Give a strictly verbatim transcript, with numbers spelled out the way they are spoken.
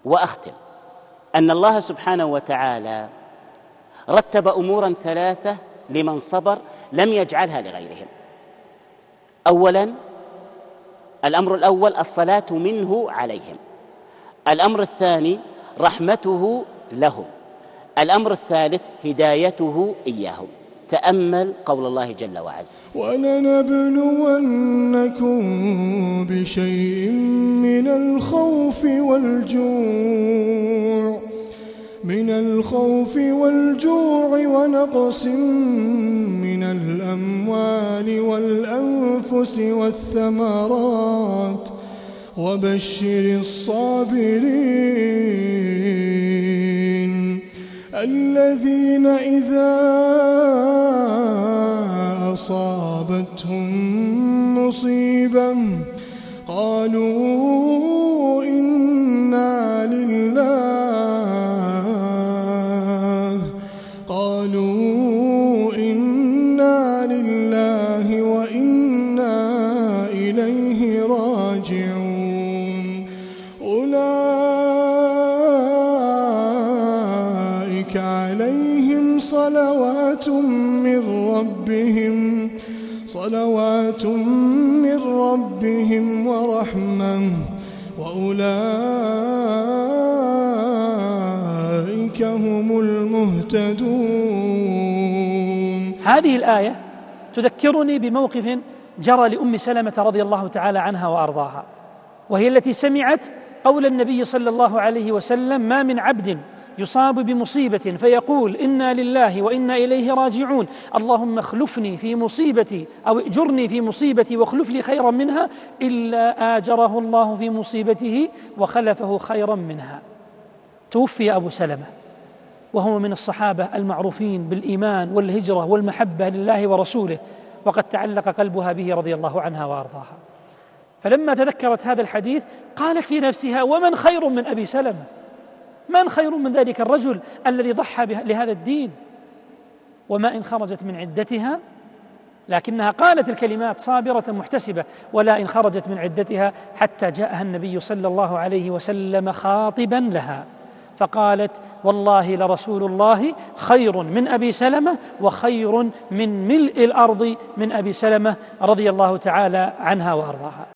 وأختم أن الله سبحانه وتعالى رتب أمورا ثلاثة لمن صبر لم يجعلها لغيرهم. أولا، الأمر الأول الصلاة منه عليهم. الأمر الثاني رحمته لهم. الأمر الثالث هدايته إياهم. تأمل قول الله جل وعز: ولنبلونكم بشيء من الخوف والجوع من الخوف والجوع ونقص من الأموال والأنفس والثمرات وبشر الصابرين الذين إذا أصابتهم مصيبة قالوا إنا لله قالوا إنا لله وإنا إليه راجعون أولئك عليهم صلوات من ربهم صلوات من ربهم ورحمة وأولئك هم المهتدون. هذه الآية تذكرني بموقف جرى لأم سلمة رضي الله تعالى عنها وأرضاها، وهي التي سمعت قول النبي صلى الله عليه وسلم: ما من عبد يصاب بمصيبة فيقول إنا لله وإنا إليه راجعون، اللهم اخلفني في مصيبتي أو اجرني في مصيبتي واخلف لي خيرا منها، إلا آجره الله في مصيبته وخلفه خيرا منها. توفي أبو سلمة وهو من الصحابة المعروفين بالإيمان والهجرة والمحبة لله ورسوله، وقد تعلق قلبها به رضي الله عنها وأرضاها. فلما تذكرت هذا الحديث قالت في نفسها: ومن خير من أبي سلمة؟ من خير من ذلك الرجل الذي ضحى لهذا الدين؟ وما إن خرجت من عدتها، لكنها قالت الكلمات صابرة محتسبة، ولا إن خرجت من عدتها حتى جاءها النبي صلى الله عليه وسلم خاطبا لها، فقالت: والله لرسول الله خير من أبي سلمة وخير من ملء الأرض من أبي سلمة رضي الله تعالى عنها وأرضاها.